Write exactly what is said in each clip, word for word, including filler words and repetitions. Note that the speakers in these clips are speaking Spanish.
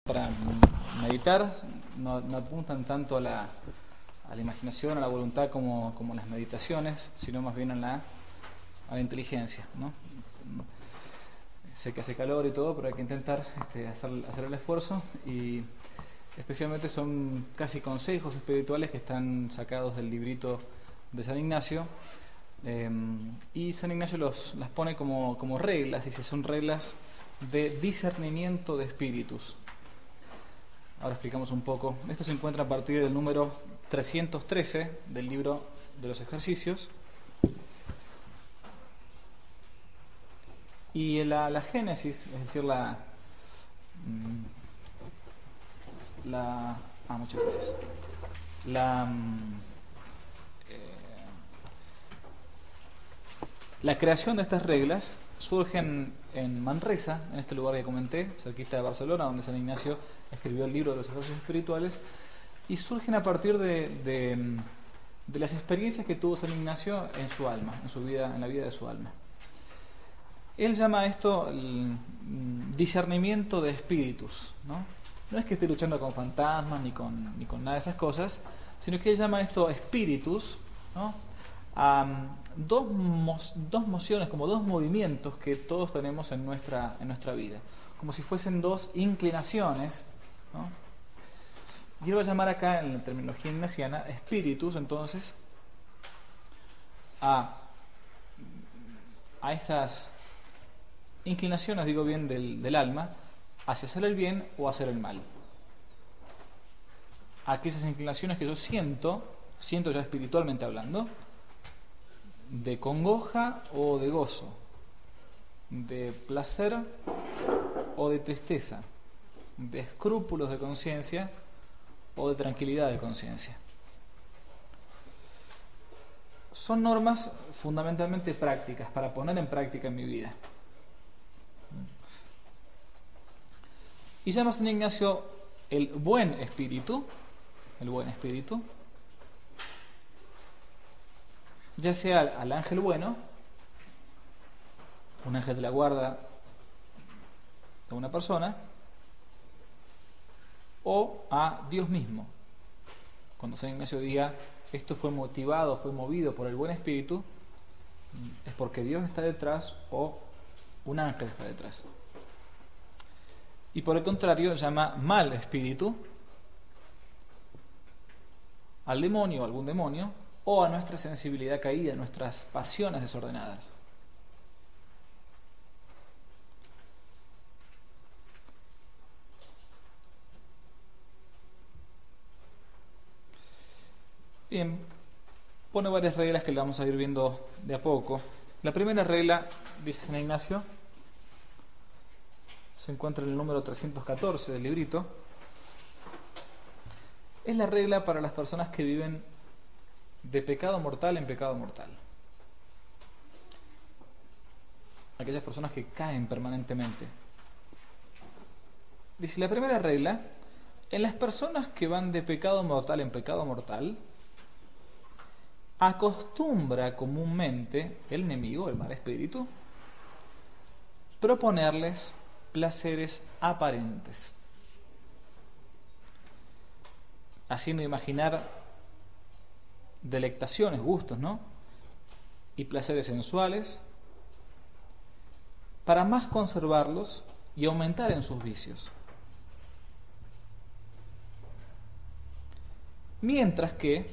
para meditar no, no apuntan tanto a la, a la imaginación, a la voluntad como, como las meditaciones, sino más bien a la, a la inteligencia, ¿no? Sé que hace calor y todo, pero hay que intentar este, hacer, hacer el esfuerzo, y especialmente son casi consejos espirituales que están sacados del librito de San Ignacio, eh, y San Ignacio los, las pone como, como reglas, dice, son reglas de discernimiento de espíritus. Ahora explicamos un poco. Esto se encuentra a partir del número trescientos trece del libro de los ejercicios. Y la, la génesis, es decir, la, la ah, muchas gracias. La, eh, la creación de estas reglas surgen en Manresa, en este lugar que comenté, cerquita de Barcelona, donde San Ignacio escribió el libro de los ejercicios espirituales, y surgen a partir de, de, de las experiencias que tuvo San Ignacio en su alma, en su vida, en la vida de su alma. Él llama esto el discernimiento de espíritus, ¿no? No es que esté luchando con fantasmas ni con, ni con nada de esas cosas, sino que él llama esto espíritus, ¿no? A dos, mo dos mociones, como dos movimientos que todos tenemos en nuestra, en nuestra vida, como si fuesen dos inclinaciones, ¿no? Y él va a llamar acá, en la terminología ignaciana, espíritus, entonces, a, a esas inclinaciones, digo bien, del, del alma, hacia hacer el bien o hacer el mal. Aquellas inclinaciones que yo siento, siento ya espiritualmente hablando, de congoja o de gozo, de placer o de tristeza, de escrúpulos de conciencia o de tranquilidad de conciencia. Son normas fundamentalmente prácticas para poner en práctica en mi vida. Y llama San Ignacio el buen espíritu, el buen espíritu, ya sea al, al ángel bueno, un ángel de la guarda de una persona, o a Dios mismo. Cuando San Ignacio diga esto fue motivado, fue movido por el buen espíritu, es porque Dios está detrás o un ángel está detrás. Y por el contrario llama mal espíritu al demonio o algún demonio, o a nuestra sensibilidad caída, nuestras pasiones desordenadas. Bien, pone varias reglas que le vamos a ir viendo de a poco. La primera regla, dice San Ignacio, se encuentra en el número trescientos catorce del librito. Es la regla para las personas que viven de pecado mortal en pecado mortal. Aquellas personas que caen permanentemente. Dice la primera regla: en las personas que van de pecado mortal en pecado mortal, acostumbra comúnmente el enemigo, el mal espíritu, proponerles placeres aparentes, haciendo imaginar delectaciones, gustos, ¿no? Y placeres sensuales, para más conservarlos y aumentar en sus vicios. Mientras que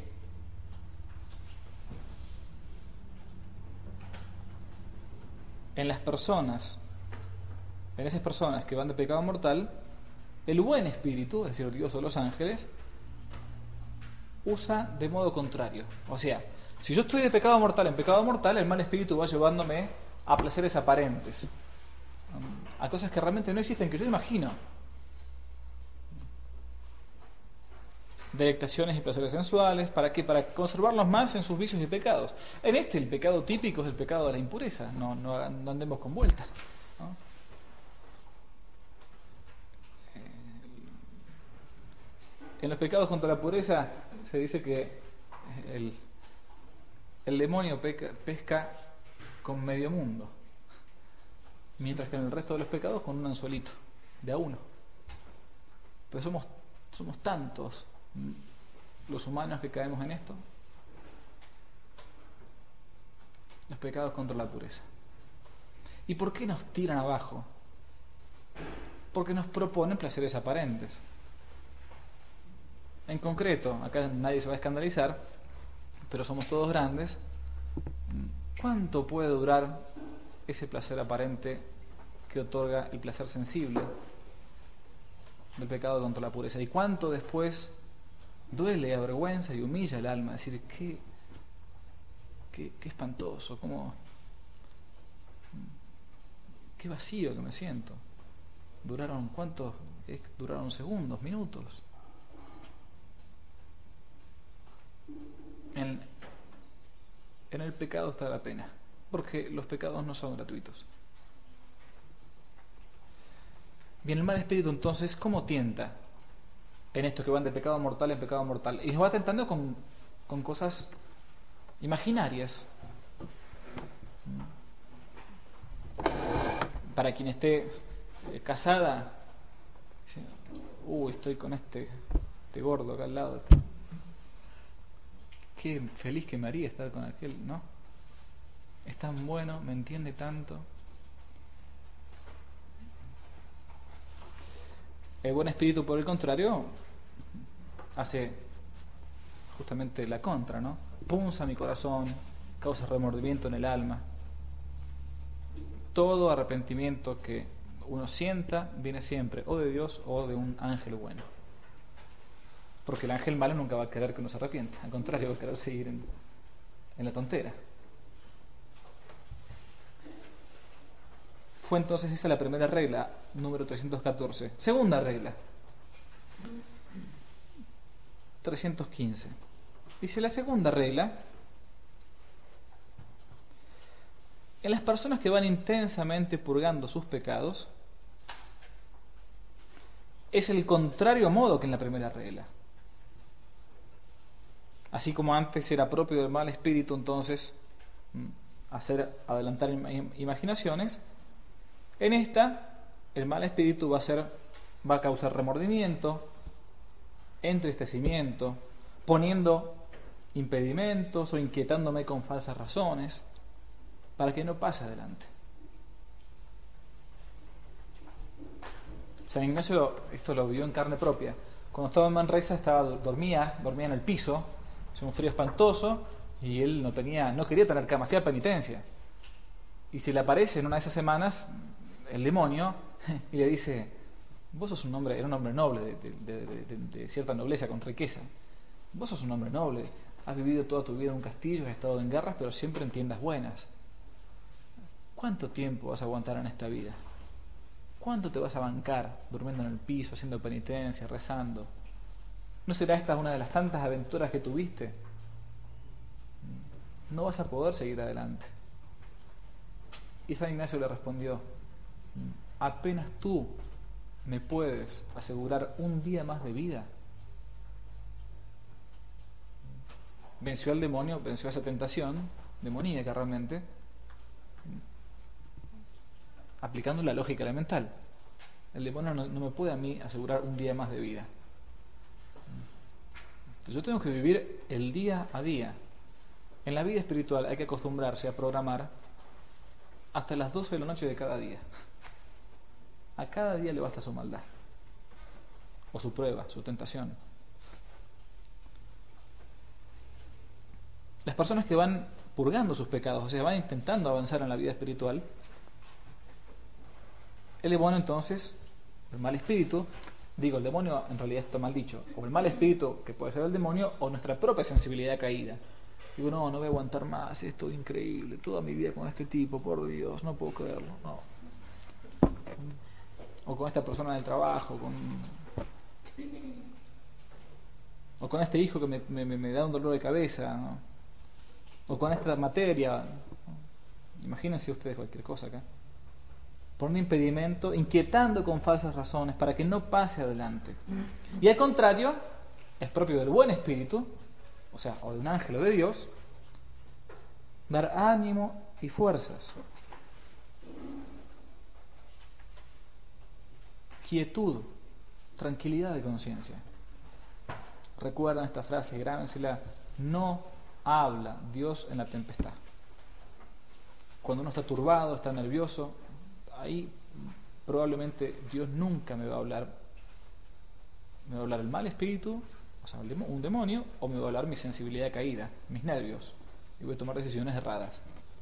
en las personas, en esas personas que van de pecado mortal, el buen espíritu, es decir, Dios o los ángeles, usa de modo contrario. O sea, si yo estoy de pecado mortal en pecado mortal, el mal espíritu va llevándome a placeres aparentes, a cosas que realmente no existen, que yo imagino. Delectaciones y placeres sensuales, ¿para qué? Para conservarlos más en sus vicios y pecados. En este, el pecado típico es el pecado de la impureza, no, no, no andemos con vuelta, ¿no? En los pecados contra la pureza se dice que el, el demonio peca, pesca con medio mundo, mientras que en el resto de los pecados con un anzuelito, de a uno. Pero somos, somos tantos los humanos que caemos en esto. Los pecados contra la pureza. ¿Y por qué nos tiran abajo? Porque nos proponen placeres aparentes. En concreto, acá nadie se va a escandalizar, pero somos todos grandes. ¿Cuánto puede durar ese placer aparente que otorga el placer sensible del pecado contra la pureza? ¿Y cuánto después duele, avergüenza y humilla el alma? Decir, qué, qué, qué espantoso, cómo, qué vacío que me siento. ¿Duraron cuántos? ¿Duraron segundos, minutos? En, en el pecado está la pena, porque los pecados no son gratuitos. Bien, el mal espíritu entonces, ¿cómo tienta en esto que van de pecado mortal en pecado mortal? Y nos va tentando con, con cosas imaginarias. Para quien esté eh, casada, dice, uy, estoy con este, este gordo acá al lado. Qué feliz que me haría estar con aquel, ¿no? Es tan bueno, me entiende tanto. El buen espíritu, por el contrario, hace justamente la contra, ¿no? Punza mi corazón, causa remordimiento en el alma. Todo arrepentimiento que uno sienta viene siempre o de Dios o de un ángel bueno. Porque el ángel malo nunca va a querer que uno se arrepienta, al contrario, va a querer seguir en, en la tontera. Fue entonces esa la primera regla, número trescientos catorce. Segunda regla, trescientos quince. Dice la segunda regla: en las personas que van intensamente purgando sus pecados, es el contrario modo que en la primera regla. Así como antes era propio del mal espíritu, entonces, hacer adelantar imaginaciones, en esta, el mal espíritu va a ser, va a causar remordimiento, entristecimiento, poniendo impedimentos o inquietándome con falsas razones, para que no pase adelante. San Ignacio esto lo vio en carne propia. Cuando estaba en Manresa, estaba, dormía, dormía en el piso, hacía un frío espantoso, y él no tenía, no quería tener cama, hacía penitencia. Y se le aparece en una de esas semanas el demonio y le dice: vos sos un hombre, era un hombre noble, de, de, de, de, de cierta nobleza, con riqueza. Vos sos un hombre noble, has vivido toda tu vida en un castillo, has estado en guerras, pero siempre en tiendas buenas. ¿Cuánto tiempo vas a aguantar en esta vida? ¿Cuánto te vas a bancar durmiendo en el piso, haciendo penitencia, rezando? ¿No será esta una de las tantas aventuras que tuviste? No vas a poder seguir adelante. Y San Ignacio le respondió: apenas tú me puedes asegurar un día más de vida. Venció al demonio, venció a esa tentación demoníaca realmente, aplicando la lógica elemental. El demonio no, no me puede a mí asegurar un día más de vida. Yo tengo que vivir el día a día. En la vida espiritual hay que acostumbrarse a programar hasta las doce de la noche de cada día. A cada día le basta su maldad, o su prueba, su tentación. Las personas que van purgando sus pecados, o sea, van intentando avanzar en la vida espiritual, el demonio entonces, el mal espíritu, digo, el demonio en realidad está mal dicho, o el mal espíritu, que puede ser el demonio, o nuestra propia sensibilidad caída. Digo, no, no voy a aguantar más, esto es increíble, toda mi vida con este tipo, por Dios, no puedo creerlo, no. O con esta persona del trabajo, con... o con este hijo que me, me, me da un dolor de cabeza, ¿no? O con esta materia, ¿no? Imagínense ustedes cualquier cosa acá. Por un impedimento, inquietando con falsas razones para que no pase adelante. Y al contrario, es propio del buen espíritu, o sea, o de un ángel o de Dios, dar ánimo y fuerzas, quietud tranquilidad de conciencia. Recuerdan esta frase, grábensela: no habla Dios en la tempestad. Cuando uno está turbado, está nervioso, ahí probablemente Dios nunca me va a hablar. Me va a hablar el mal espíritu, o sea, un demonio, o me va a hablar mi sensibilidad caída, mis nervios, y voy a tomar decisiones erradas.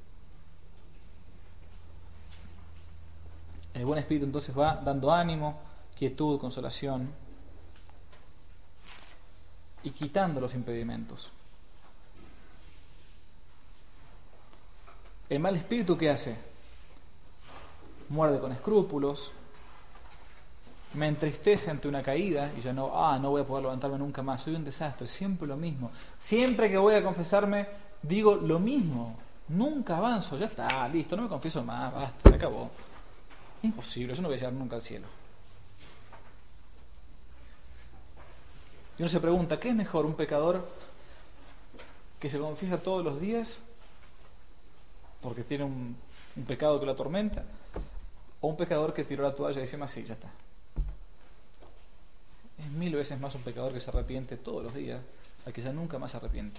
El buen espíritu entonces va dando ánimo, quietud, consolación, y quitando los impedimentos. El mal espíritu, ¿qué hace? Muerde con escrúpulos, me entristece ante una caída y ya no, ah, no voy a poder levantarme nunca más, soy un desastre, siempre lo mismo. Siempre que voy a confesarme, digo lo mismo, nunca avanzo, ya está, listo, no me confieso más, basta, se acabó. Imposible, yo no voy a llegar nunca al cielo. Y uno se pregunta, ¿qué es mejor, un pecador que se confiesa todos los días porque tiene un, un pecado que lo atormenta, o un pecador que tiró la toalla y dice, más sí, ya está? Es mil veces más un pecador que se arrepiente todos los días al que ya nunca más se arrepiente.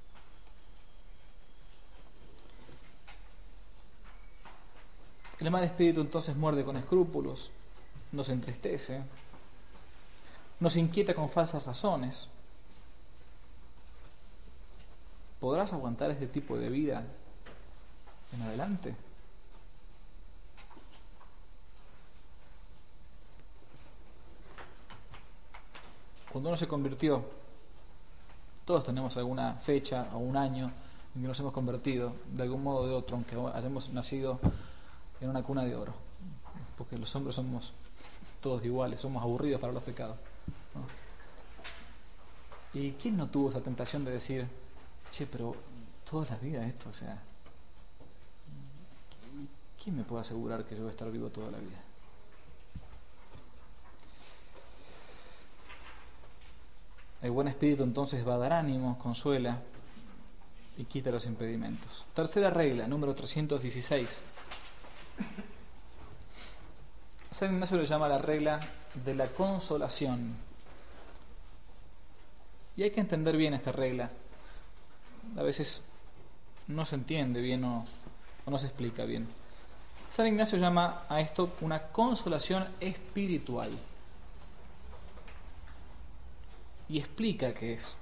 El mal espíritu entonces muerde con escrúpulos, nos entristece, nos inquieta con falsas razones. ¿Podrás aguantar este tipo de vida en adelante? Cuando uno se convirtió, todos tenemos alguna fecha o un año en que nos hemos convertido de algún modo o de otro, aunque hayamos nacido en una cuna de oro, porque los hombres somos todos iguales, somos aburridos para los pecados, ¿no? ¿Y quién no tuvo esa tentación de decir, che, pero toda la vida esto, o sea, ¿quién me puede asegurar que yo voy a estar vivo toda la vida? El buen espíritu entonces va a dar ánimo, consuela y quita los impedimentos. Tercera regla, número trescientos dieciséis. San Ignacio lo llama la regla de la consolación. Y hay que entender bien esta regla. A veces no se entiende bien o, o no se explica bien. San Ignacio llama a esto una consolación espiritual. Y explica qué es.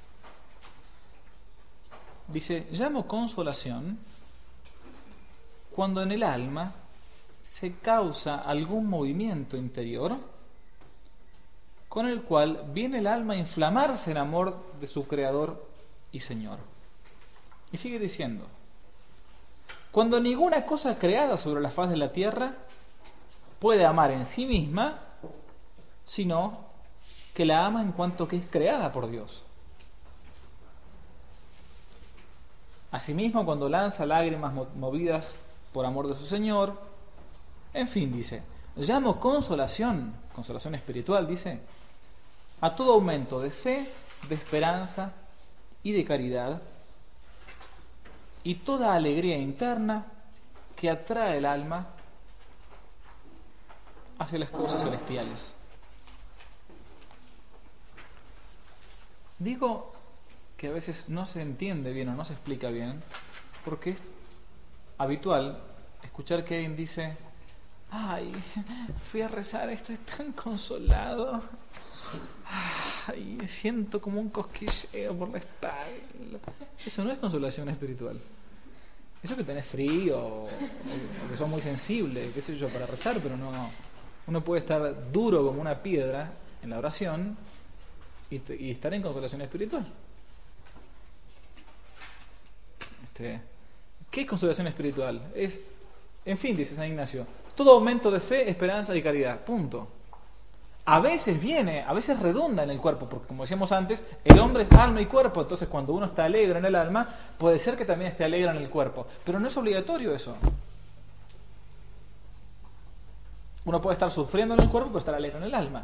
Dice, llamo consolación cuando en el alma se causa algún movimiento interior con el cual viene el alma a inflamarse en amor de su Creador y Señor. Y sigue diciendo, cuando ninguna cosa creada sobre la faz de la tierra puede amar en sí misma, sino que la ama en cuanto que es creada por Dios. Asimismo, cuando lanza lágrimas movidas por amor de su Señor, en fin, dice, llamo consolación, consolación espiritual, dice, a todo aumento de fe, de esperanza y de caridad, y toda alegría interna que atrae el alma hacia las cosas celestiales. Digo que a veces no se entiende bien o no se explica bien, porque es habitual escuchar que alguien dice, ay, fui a rezar, estoy tan consolado, ay, siento como un cosquilleo por la espalda. Eso no es consolación espiritual. Eso que tenés frío, o que sos muy sensible, qué sé yo, para rezar, pero no, uno puede estar duro como una piedra en la oración y, te, y estar en consolación espiritual. Este, ¿qué es consolación espiritual? Es, en fin, dice San Ignacio, todo aumento de fe, esperanza y caridad. Punto. A veces viene, a veces redunda en el cuerpo, porque como decíamos antes, el hombre es alma y cuerpo, entonces cuando uno está alegre en el alma, puede ser que también esté alegre en el cuerpo, pero no es obligatorio eso. Uno puede estar sufriendo en el cuerpo, pero estar alegre en el alma.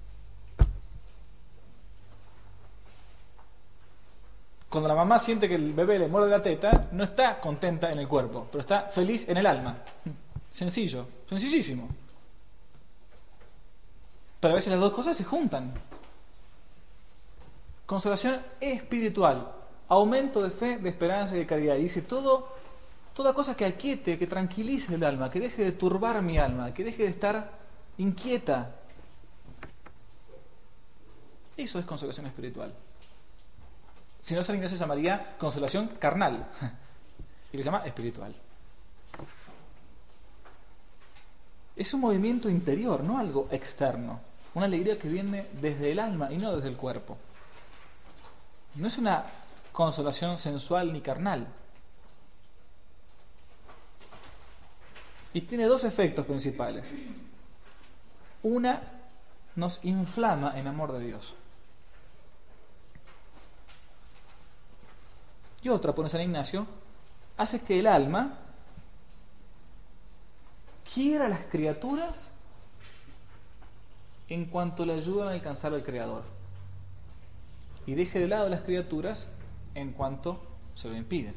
Cuando la mamá siente que el bebé le muerde la teta, no está contenta en el cuerpo, pero está feliz en el alma. Sencillo, sencillísimo. Pero a veces las dos cosas se juntan. Consolación espiritual, aumento de fe, de esperanza y de caridad. Y dice todo, toda cosa que aquiete, que tranquilice el alma, que deje de turbar mi alma, que deje de estar inquieta. Eso es consolación espiritual. Si no, San Ignacio llamaría consolación carnal. Y le llama espiritual. Es un movimiento interior, no algo externo. Una alegría que viene desde el alma y no desde el cuerpo. No es una consolación sensual ni carnal. Y tiene dos efectos principales. Una, nos inflama en amor de Dios. Y otra, pone San Ignacio, hace que el alma quiera a las criaturas en cuanto le ayudan a alcanzar al Creador. Y deje de lado las criaturas en cuanto se lo impiden.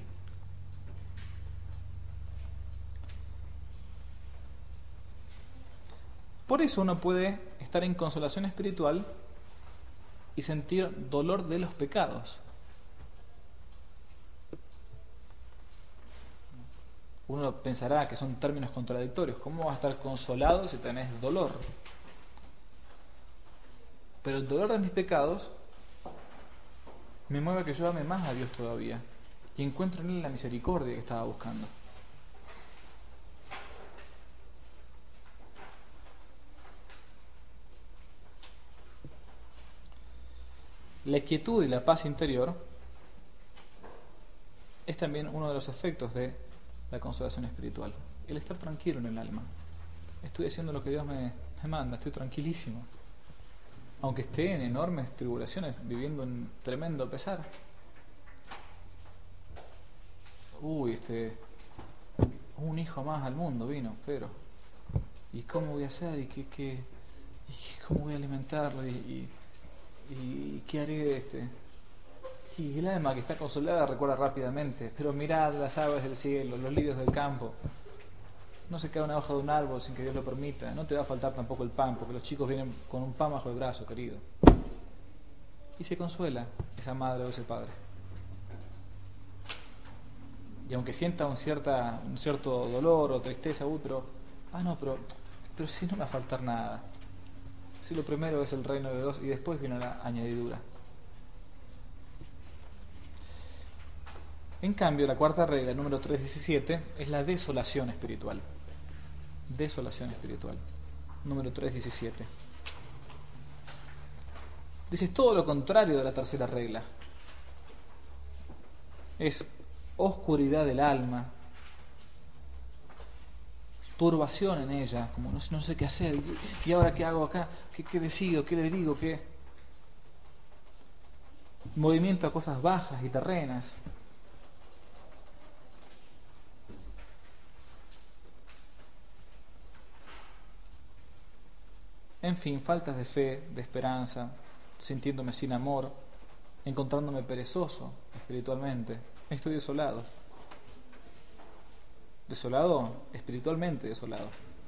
Por eso uno puede estar en consolación espiritual y sentir dolor de los pecados. Uno pensará que son términos contradictorios. ¿Cómo vas a estar consolado si tenés dolor? Pero el dolor de mis pecados me mueve a que yo ame más a Dios todavía y encuentro en Él la misericordia que estaba buscando. La quietud y la paz interior es también uno de los efectos de la consolación espiritual. El estar tranquilo en el alma. Estoy haciendo lo que Dios me, me manda, estoy tranquilísimo. Aunque esté en enormes tribulaciones, viviendo un tremendo pesar. Uy, este, un hijo más al mundo vino, pero ¿y cómo voy a hacer? ¿Y qué, qué, y cómo voy a alimentarlo? ¿Y, y, y qué haré? Este? Y el alma que está consolada recuerda rápidamente, pero mirad las aves del cielo, los lirios del campo. No se cae una hoja de un árbol sin que Dios lo permita. No te va a faltar tampoco el pan, porque los chicos vienen con un pan bajo el brazo, querido. Y se consuela esa madre o ese padre. Y aunque sienta un, cierta, un cierto dolor o tristeza, uy, pero, ah, no, pero, pero sí no me va a faltar nada. Si lo primero es el reino de Dios y después viene la añadidura. En cambio, la cuarta regla, número trescientos diecisiete, es la desolación espiritual. Desolación espiritual. Número trescientos diecisiete. Dice, es todo lo contrario de la tercera regla. Es oscuridad del alma, turbación en ella, como no, no sé qué hacer, y ahora qué hago acá, qué, qué decido, qué le digo, qué. Movimiento a cosas bajas y terrenas. En fin, faltas de fe, de esperanza, sintiéndome sin amor, encontrándome perezoso espiritualmente. Estoy desolado. Desolado, espiritualmente desolado.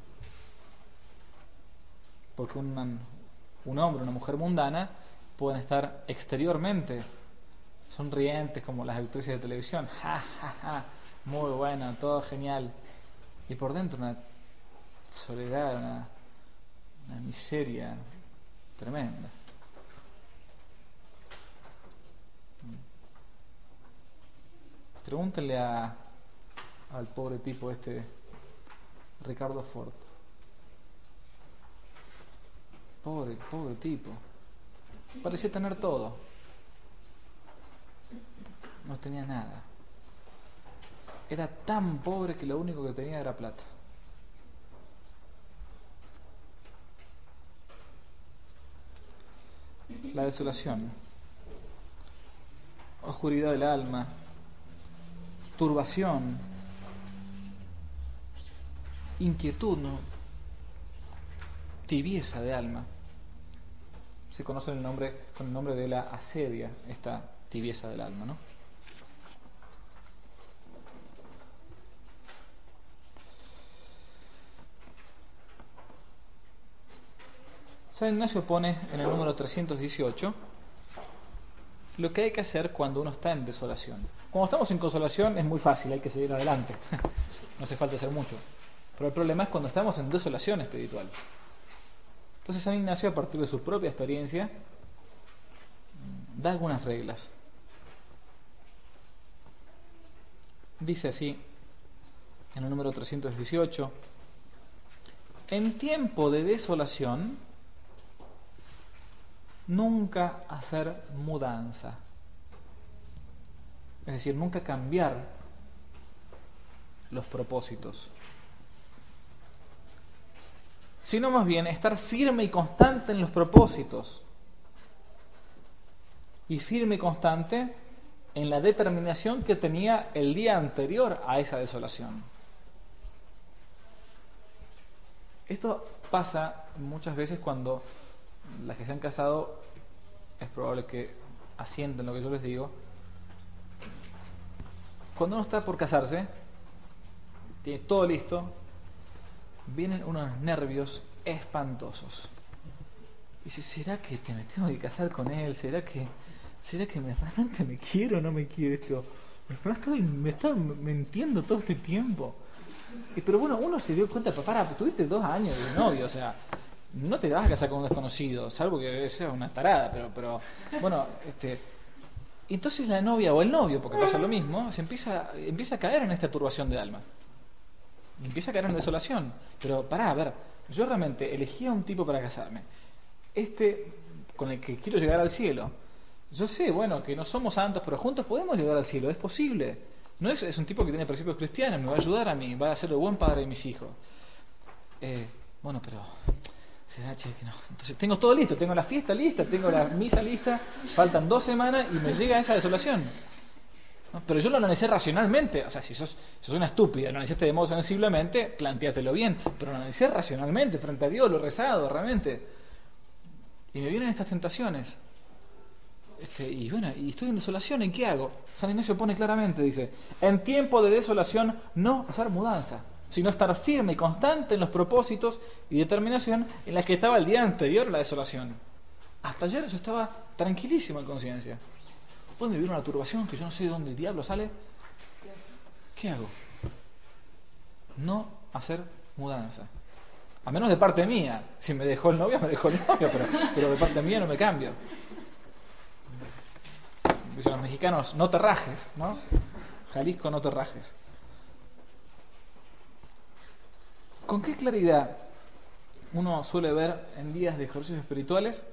Porque un, un hombre, una mujer mundana pueden estar exteriormente sonrientes como las actrices de televisión. Ja, ja, ja, muy buena, todo genial. Y por dentro una soledad, una... una miseria tremenda. Pregúntenle a, al pobre tipo este, Ricardo Ford. Pobre, pobre tipo. Parecía tener todo. No tenía nada. Era tan pobre que lo único que tenía era plata. La desolación, oscuridad del alma, turbación, inquietud, ¿no? Tibieza de alma. Se conoce el nombre, con el nombre de la asedia, esta tibieza del alma, ¿no? San Ignacio pone en el número trescientos dieciocho lo que hay que hacer cuando uno está en desolación. Cuando estamos en consolación es muy fácil, hay que seguir adelante. No hace falta hacer mucho. Pero el problema es cuando estamos en desolación espiritual. Entonces San Ignacio, a partir de su propia experiencia, da algunas reglas. Dice así, en el número trescientos dieciocho, en tiempo de desolación, nunca hacer mudanza. Es decir, nunca cambiar los propósitos, sino más bien estar firme y constante en los propósitos y firme y constante en la determinación que tenía el día anterior a esa desolación. Esto pasa muchas veces cuando las que se han casado, es probable que asienten lo que yo les digo. Cuando uno está por casarse, tiene todo listo, vienen unos nervios espantosos. Y dice, ¿será que te me tengo que casar con él? ¿Será que, será que me, realmente me quiero o no me quiero esto? No estoy, me está mintiendo todo este tiempo. Y, pero bueno, uno se dio cuenta, papá, tuviste dos años de novio, o sea, no te vas a casar con un desconocido, salvo que sea una tarada, pero, pero bueno, este... Entonces la novia o el novio, porque pasa lo mismo, se empieza, empieza a caer en esta turbación de alma. Y empieza a caer en desolación. Pero pará, a ver, yo realmente elegí a un tipo para casarme. Este con el que quiero llegar al cielo. Yo sé, bueno, que no somos santos, pero juntos podemos llegar al cielo, es posible. No es, es un tipo que tiene principios cristianos, me va a ayudar a mí, va a ser el buen padre de mis hijos. Eh, bueno, pero... ¿será, che, que no? Entonces, tengo todo listo, tengo la fiesta lista, tengo la misa lista, faltan dos semanas y me llega esa desolación. ¿No? Pero yo lo analicé racionalmente, o sea, si sos, sos una estúpida, lo analizaste de modo sensiblemente, plantéatelo bien, pero lo analicé racionalmente, frente a Dios, lo he rezado realmente. Y me vienen estas tentaciones. Este, y bueno, y estoy en desolación, ¿y qué hago? San Ignacio pone claramente, dice, en tiempo de desolación no hacer mudanza, sino estar firme y constante en los propósitos y determinación en las que estaba el día anterior a la desolación. Hasta ayer yo estaba tranquilísimo en conciencia. Hoy me viene una turbación que yo no sé de dónde el diablo sale. ¿Qué hago? No hacer mudanza. A menos de parte mía. Si me dejó el novio, me dejó el novio, pero, pero de parte mía no me cambio. Dicen los mexicanos, no te rajes, ¿no? Jalisco, no te rajes. ¿Con qué claridad uno suele ver en días de ejercicios espirituales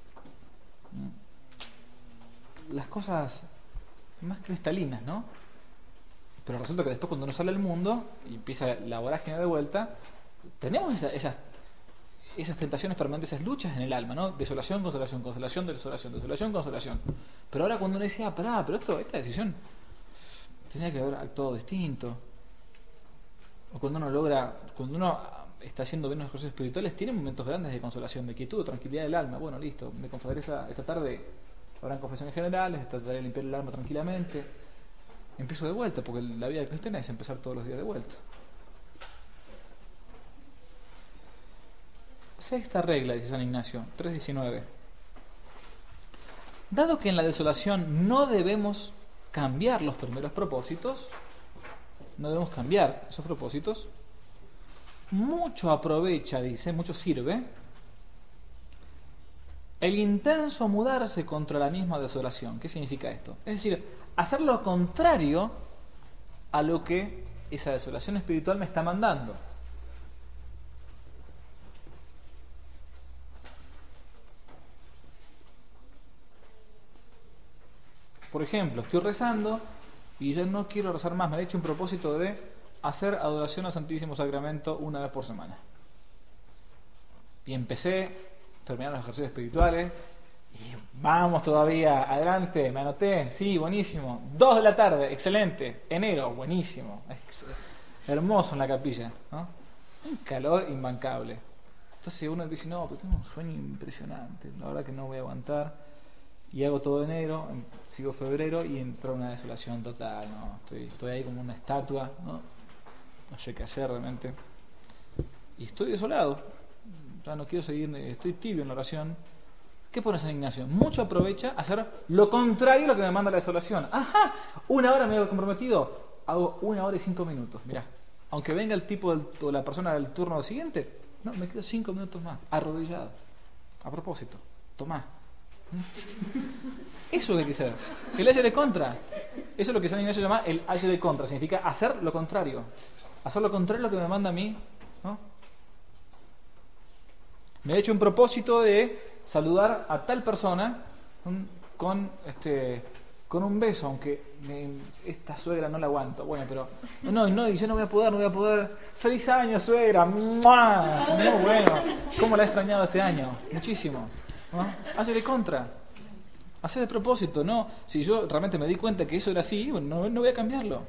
las cosas más cristalinas, ¿no? Pero resulta que después cuando uno sale al mundo y empieza la vorágine de vuelta, tenemos esa, esas, esas tentaciones permanentes, esas luchas en el alma, ¿no? Desolación, consolación, consolación, desolación, desolación, consolación. Pero ahora cuando uno dice, ah, pará, pero esto, esta decisión tenía que haber actuado distinto. O cuando uno logra, cuando uno está haciendo bien los ejercicios espirituales, tiene momentos grandes de consolación, de quietud, de tranquilidad del alma. Bueno, listo, me confesaré esta, esta tarde, habrán confesiones generales, trataré de limpiar el alma tranquilamente. Empiezo de vuelta, porque la vida cristiana es empezar todos los días de vuelta. Sexta regla, dice San Ignacio, tres diecinueve. Dado que en la desolación no debemos cambiar los primeros propósitos, no debemos cambiar esos propósitos, mucho aprovecha, dice, mucho sirve el intenso mudarse contra la misma desolación. ¿Qué significa esto? Es decir, hacer lo contrario a lo que esa desolación espiritual me está mandando. Por ejemplo, estoy rezando y yo no quiero rezar más, me he hecho un propósito de hacer adoración al Santísimo Sacramento una vez por semana. Y empecé, terminaron los ejercicios espirituales, y vamos todavía, adelante, me anoté, sí, buenísimo. Dos de la tarde, excelente. Enero, buenísimo. Ex- hermoso en la capilla, ¿no? Un calor imbancable. Entonces uno dice, no, pero tengo un sueño impresionante, la verdad que no voy a aguantar. Y hago todo enero, sigo febrero y entró una desolación total, ¿no? Estoy, estoy ahí como una estatua, ¿no? No sé qué hacer realmente. Y estoy desolado. ya no quiero seguir, estoy tibio en la oración. ¿Qué pone San Ignacio? Mucho aprovecha hacer lo contrario a lo que me manda la desolación. Ajá, una hora me he comprometido, hago una hora y cinco minutos. Mirá, aunque venga el tipo del, o la persona del turno siguiente, no, me quedo cinco minutos más, arrodillado. A propósito, tomá. Eso es lo que hay que hacer. El ayer de contra. Eso es lo que San Ignacio llama el ayer de contra. Significa hacer lo contrario. Hacer lo contrario a lo que me manda a mí, ¿no? Me he hecho un propósito de saludar a tal persona con, con este con un beso, aunque me, esta suegra no la aguanto. Bueno, pero no, no, yo no voy a poder, no voy a poder. ¡Feliz año, suegra! ¡Mua! Muy bueno. ¿Cómo la he extrañado este año? Muchísimo. ¿No? Hazle contra. Hacer el propósito, ¿no? Si yo realmente me di cuenta que eso era así, bueno, no, no voy a cambiarlo.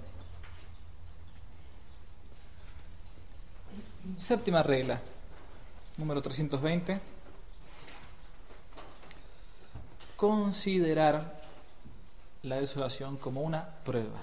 Séptima regla, número trescientos veinte. Considerar la desolación como una prueba.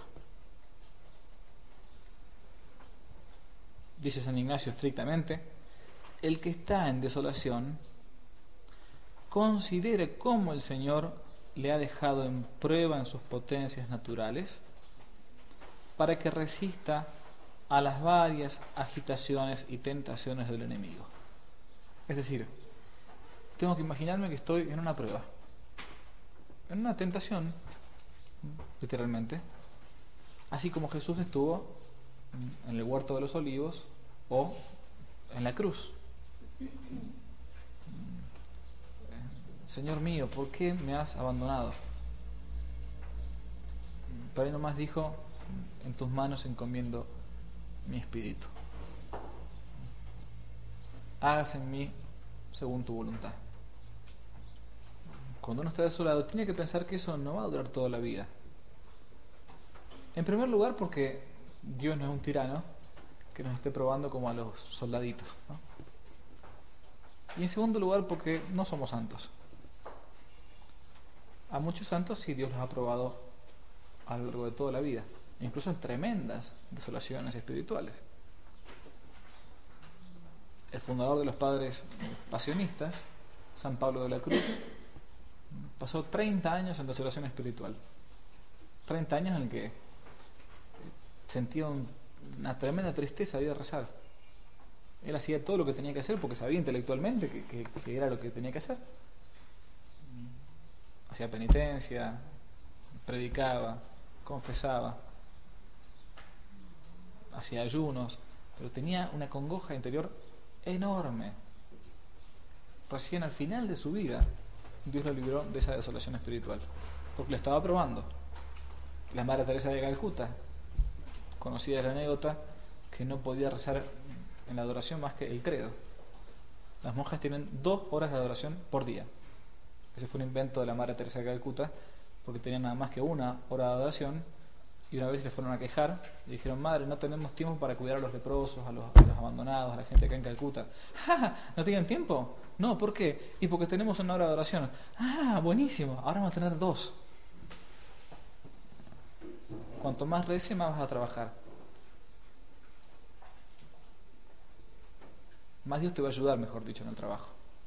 Dice San Ignacio estrictamente, el que está en desolación considere cómo el Señor le ha dejado en prueba en sus potencias naturales para que resista a las varias agitaciones y tentaciones del enemigo. Es decir, tengo que imaginarme que estoy en una prueba, en una tentación, literalmente, así como Jesús estuvo en el huerto de los olivos o en la cruz. Señor mío, ¿por qué me has abandonado? Pero ahí nomás dijo, en tus manos encomiendo mi espíritu. Hágase en mí según tu voluntad. Cuando uno está desolado, tiene que pensar que eso no va a durar toda la vida. En primer lugar, porque Dios no es un tirano que nos esté probando como a los soldaditos, ¿no? Y en segundo lugar, porque no somos santos. A muchos santos sí Dios los ha probado a lo largo de toda la vida, incluso en tremendas desolaciones espirituales. El fundador de los padres pasionistas, San Pablo de la Cruz, pasó treinta años en desolación espiritual. treinta años en el que sentía un, una tremenda tristeza de ir a rezar. Él hacía todo lo que tenía que hacer porque sabía intelectualmente que, que, que era lo que tenía que hacer. Hacía penitencia, predicaba, confesaba, hacía ayunos, pero tenía una congoja interior enorme. Recién al final de su vida, Dios lo libró de esa desolación espiritual, porque lo estaba probando. La Madre Teresa de Calcuta, conocida la anécdota, que no podía rezar en la adoración más que el credo. Las monjas tienen dos horas de adoración por día. Ese fue un invento de la Madre Teresa de Calcuta, porque tenían nada más que una hora de adoración, y una vez le fueron a quejar y dijeron: Madre, no tenemos tiempo para cuidar a los leprosos, a los, a los abandonados, a la gente acá en Calcuta. ¡Ah! ¿No tienen tiempo? No, ¿por qué? Y porque tenemos una hora de adoración. ¡Ah! Buenísimo, ahora vamos a tener dos. Cuanto más rece, más vas a trabajar. Más Dios te va a ayudar, mejor dicho, en el trabajo.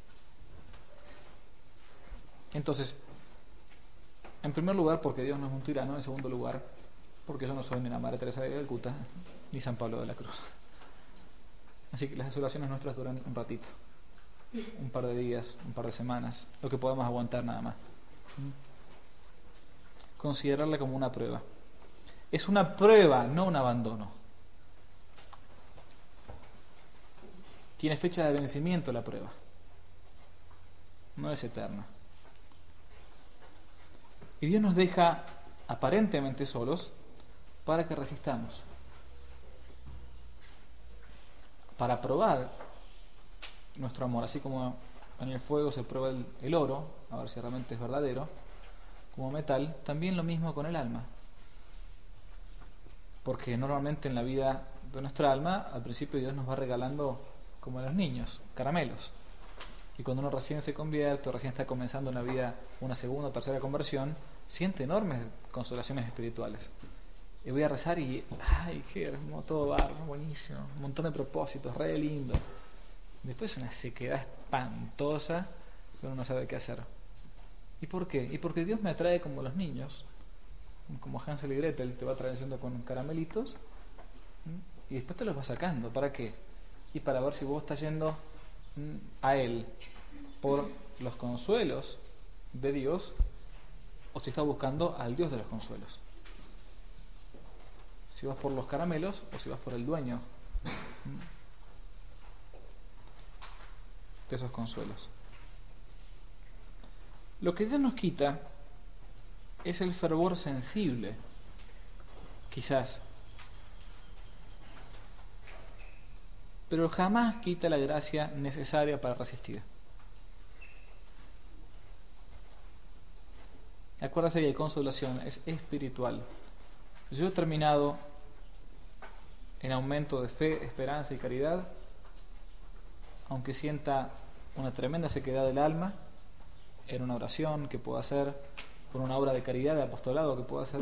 Entonces, en primer lugar, porque Dios no es un tirano. En segundo lugar, porque yo no soy ni la Madre Teresa de Calcuta ni San Pablo de la Cruz. Así que las desolaciones nuestras duran un ratito, un par de días, un par de semanas, lo que podamos aguantar nada más. Considerarla como una prueba. Es una prueba, no un abandono. Tiene fecha de vencimiento la prueba. No es eterna. Y Dios nos deja aparentemente solos para que resistamos. Para probar nuestro amor. Así como en el fuego se prueba el, el oro, a ver si realmente es verdadero, como metal, también lo mismo con el alma. Porque normalmente en la vida de nuestra alma, al principio Dios nos va regalando, como a los niños, caramelos. Y cuando uno recién se convierte, o recién está comenzando una vida, una segunda o tercera conversión, siente enormes consolaciones espirituales. Y voy a rezar y, ay, qué hermoso, todo va buenísimo, un montón de propósitos, re lindo. Después una sequedad espantosa que uno no sabe qué hacer. ¿Y por qué? Y porque Dios me atrae como los niños, como Hansel y Gretel, te va trayendo con caramelitos y después te los va sacando. ¿Para qué? Y para ver si vos estás yendo a Él por los consuelos de Dios o si estás buscando al Dios de los consuelos. Si vas por los caramelos o si vas por el dueño de esos consuelos. Lo que Dios nos quita es el fervor sensible, quizás, pero jamás quita la gracia necesaria para resistir. Acuérdate que la consolación es espiritual. Si yo he terminado en aumento de fe, esperanza y caridad, aunque sienta una tremenda sequedad del alma, en una oración que puedo hacer, por una obra de caridad, de apostolado que puedo hacer,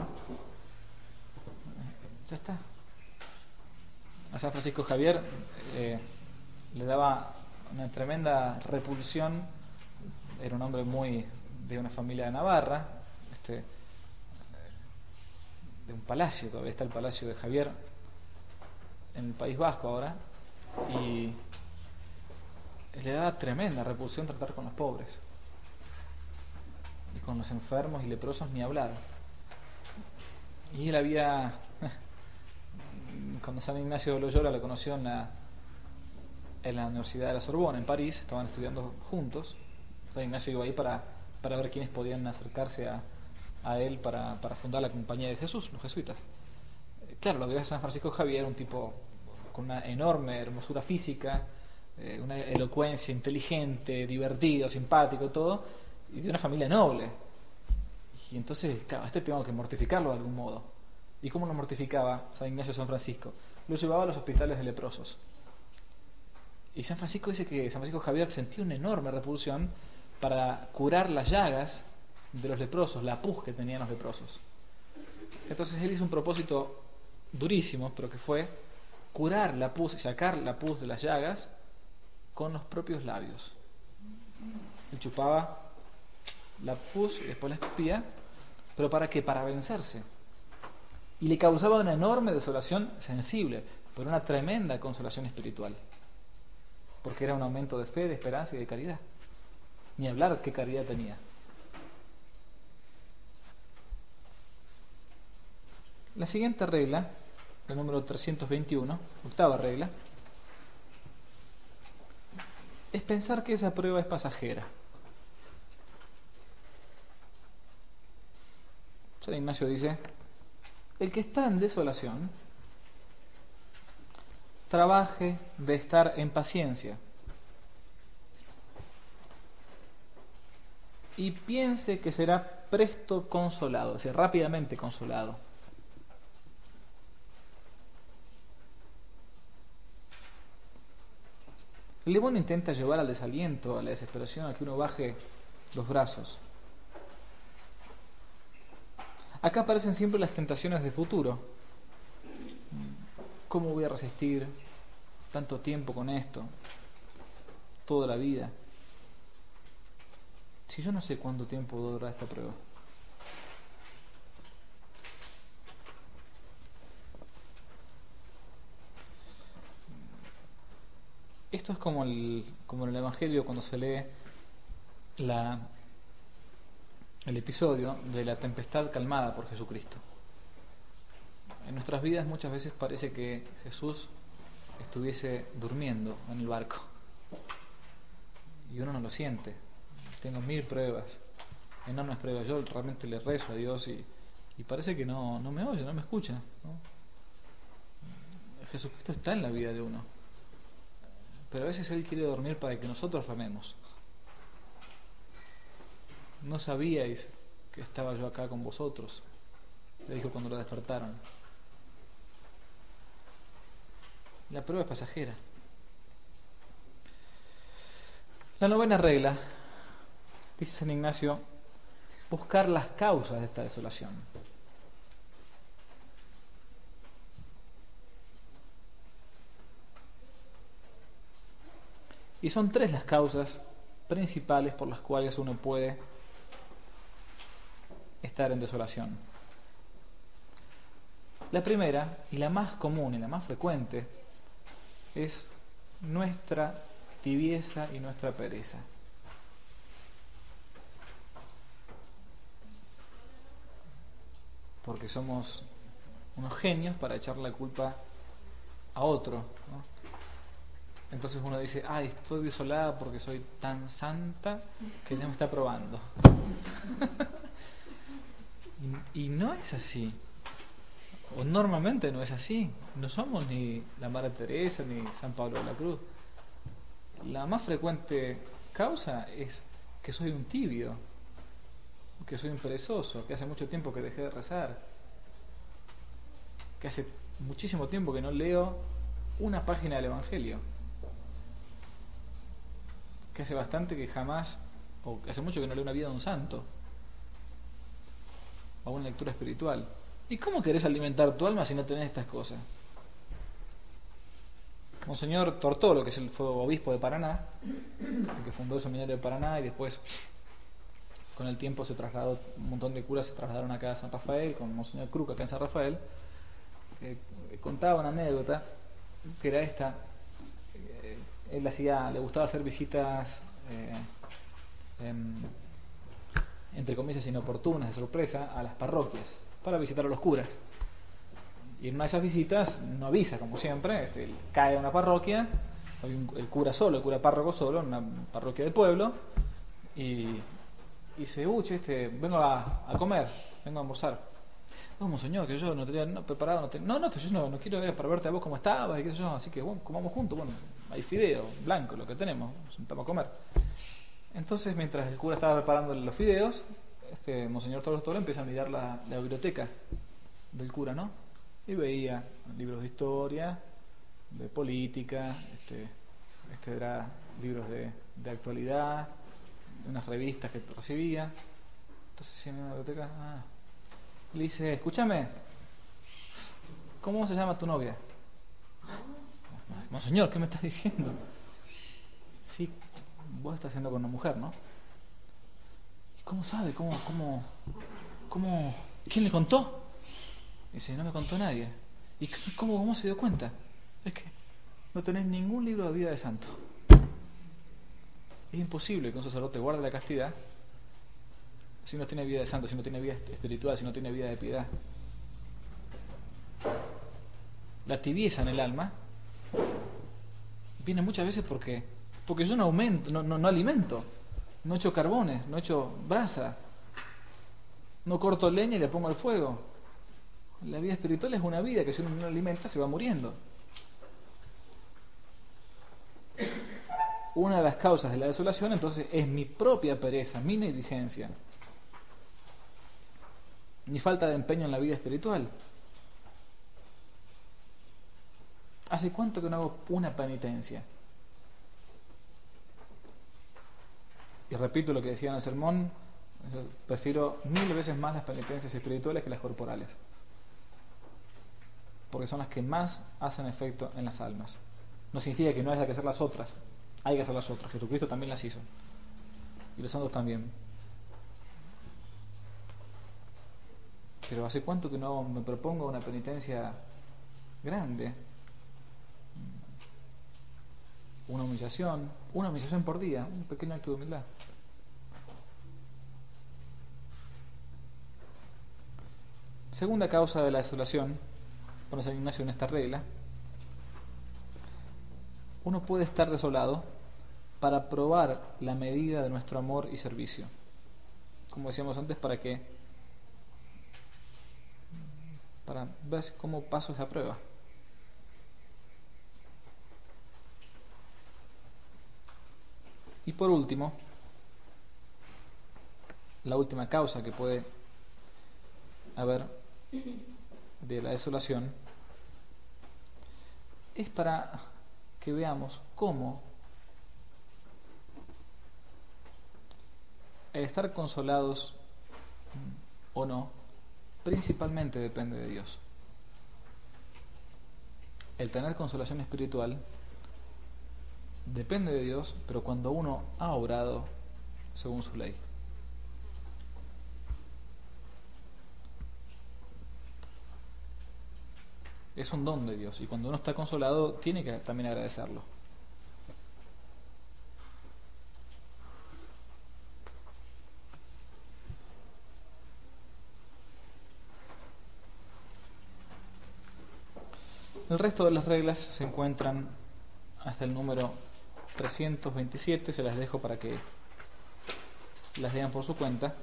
ya está. A San Francisco Javier eh, le daba una tremenda repulsión, era un hombre muy de una familia de Navarra, este, de un palacio, todavía está el palacio de Javier en el País Vasco ahora, y le daba tremenda repulsión tratar con los pobres y con los enfermos y leprosos ni hablar. Y él había, cuando San Ignacio de Loyola lo conoció en la, en la Universidad de la Sorbona, en París, estaban estudiando juntos. San Ignacio iba ahí para, para ver quiénes podían acercarse a, a él para, para fundar la Compañía de Jesús, los jesuitas. Claro, lo que veía San Francisco Javier, un tipo con una enorme hermosura física, eh, una elocuencia, inteligente, divertido, simpático, todo, y de una familia noble. Y entonces, claro, a este tengo que mortificarlo de algún modo. ¿Y cómo lo mortificaba San Ignacio de San Francisco? Lo llevaba a los hospitales de leprosos. Y San Francisco dice que San Francisco Javier sentía una enorme repulsión para curar las llagas de los leprosos, la pus que tenían los leprosos. Entonces él hizo un propósito durísimo, pero que fue curar la pus y sacar la pus de las llagas con los propios labios. Él chupaba la pus y después la escupía, pero ¿para qué? Para vencerse. Y le causaba una enorme desolación sensible, pero una tremenda consolación espiritual, porque era un aumento de fe, de esperanza y de caridad. Ni hablar qué caridad tenía. La siguiente regla, la número trescientos veintiuno, octava regla, es pensar que esa prueba es pasajera. San Ignacio dice: el que está en desolación, trabaje de estar en paciencia y piense que será presto consolado, es decir, rápidamente consolado. El demonio intenta llevar al desaliento, a la desesperación, a que uno baje los brazos. Acá aparecen siempre las tentaciones de futuro. ¿Cómo voy a resistir tanto tiempo con esto? Toda la vida. Si yo no sé cuánto tiempo durará esta prueba. Esto es como, el, como en el Evangelio cuando se lee la, el episodio de la tempestad calmada por Jesucristo. En nuestras vidas muchas veces parece que Jesús estuviese durmiendo en el barco y uno no lo siente. Tengo mil pruebas, enormes pruebas. Yo realmente le rezo a Dios y, y parece que no, no me oye, no me escucha, ¿no? Jesucristo está en la vida de uno, pero a veces Él quiere dormir para que nosotros rememos. No sabíais que estaba yo acá con vosotros, le dijo cuando lo despertaron. La prueba es pasajera. La novena regla, dice San Ignacio, buscar las causas de esta desolación. Y son tres las causas principales por las cuales uno puede estar en desolación. La primera, y la más común y la más frecuente, es nuestra tibieza y nuestra pereza. Porque somos unos genios para echarle la culpa a otro, ¿no? Entonces uno dice, ay, estoy desolada porque soy tan santa que Dios me está probando. y, y no es así. O normalmente no es así. No somos ni la Madre Teresa ni San Pablo de la Cruz. La más frecuente causa es que soy un tibio, que soy un perezoso, que hace mucho tiempo que dejé de rezar, que hace muchísimo tiempo que no leo una página del Evangelio, que hace bastante que jamás, o que hace mucho que no leo una vida de un santo, o una lectura espiritual. ¿Y cómo querés alimentar tu alma si no tenés estas cosas? Monseñor Tortolo, que es el, fue obispo de Paraná, el que fundó el seminario de Paraná, y después con el tiempo se trasladó, un montón de curas se trasladaron acá a San Rafael, con Monseñor Cruca acá en San Rafael, eh, contaba una anécdota que era esta. eh, él hacía, le gustaba hacer visitas eh, em, entre comillas inoportunas, de sorpresa, a las parroquias para visitar a los curas. Y en una de esas visitas no avisa, como siempre, este, cae a una parroquia, hay un, el cura solo, el cura párroco solo, en una parroquia del pueblo, y, y dice, uy, este, vengo a, a comer, vengo a almorzar. No, señor, que yo no tenía no, preparado, no, tenía, no, no, pero yo no, no quiero ver para verte a vos cómo estabas, y qué sé yo, así que bueno, comamos juntos, bueno, hay fideo, blanco, lo que tenemos, nos sentamos a comer. Entonces, mientras el cura estaba preparando los fideos, este Monseñor Tortolo empieza a mirar la, la biblioteca del cura, ¿no? Y veía libros de historia, de política, este, este era libros de, de actualidad, de unas revistas que recibía. Entonces, en la biblioteca, ah, le dice, escúchame, ¿cómo se llama tu novia? Monseñor, ¿qué me estás diciendo? Sí, vos estás haciendo con una mujer, ¿no? ¿Y cómo sabe? ¿Cómo, cómo, cómo? ¿Quién le contó? Dice, no me contó nadie. ¿Y cómo, cómo se dio cuenta? Es que no tenés ningún libro de vida de santo. Es imposible que un sacerdote guarde la castidad si no tiene vida de santo, si no tiene vida espiritual, si no tiene vida de piedad. La tibieza en el alma viene muchas veces porque porque yo no aumento, no, no, no alimento, no echo carbones, no echo brasa, no corto leña y le pongo al fuego. La vida espiritual es una vida que si uno no alimenta se va muriendo. Una de las causas de la desolación entonces es mi propia pereza, mi negligencia, mi falta de empeño en la vida espiritual. ¿Hace cuánto que no hago una penitencia? Y repito lo que decía en el sermón, prefiero mil veces más las penitencias espirituales que las corporales, porque son las que más hacen efecto en las almas. No significa que no haya que hacer las otras, hay que hacer las otras. Jesucristo también las hizo, y los santos también. Pero ¿hace cuánto que no me propongo una penitencia grande? Una humillación, una humillación por día, un pequeño acto de humildad. Segunda causa de la desolación, pone San Ignacio en esta regla: uno puede estar desolado para probar la medida de nuestro amor y servicio. Como decíamos antes, ¿para qué? Para ver cómo paso esa prueba. Y por último, la última causa que puede haber de la desolación es para que veamos cómo el estar consolados o no principalmente depende de Dios. El tener consolación espiritual depende de Dios, pero cuando uno ha obrado según su ley. Es un don de Dios, y cuando uno está consolado tiene que también agradecerlo. El resto de las reglas se encuentran hasta el número trescientos veintisiete, se las dejo para que las lean por su cuenta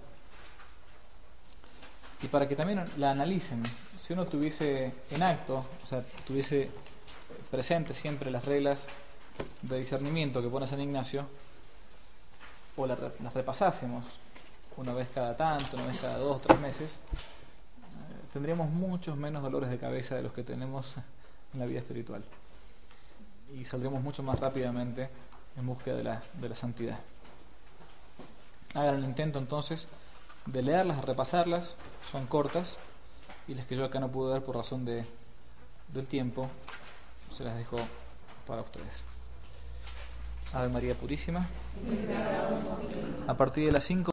y para que también la analicen. Si uno tuviese en acto, o sea, tuviese presente siempre las reglas de discernimiento que pone San Ignacio, o las repasásemos una vez cada tanto, una vez cada dos, tres meses, eh, tendríamos muchos menos dolores de cabeza de los que tenemos en la vida espiritual y saldremos mucho más rápidamente en búsqueda de la, de la santidad. Hagan el intento entonces de leerlas, de repasarlas, son cortas, y las que yo acá no pude ver por razón de, del tiempo, se las dejo para ustedes. Ave María Purísima. A partir de las cinco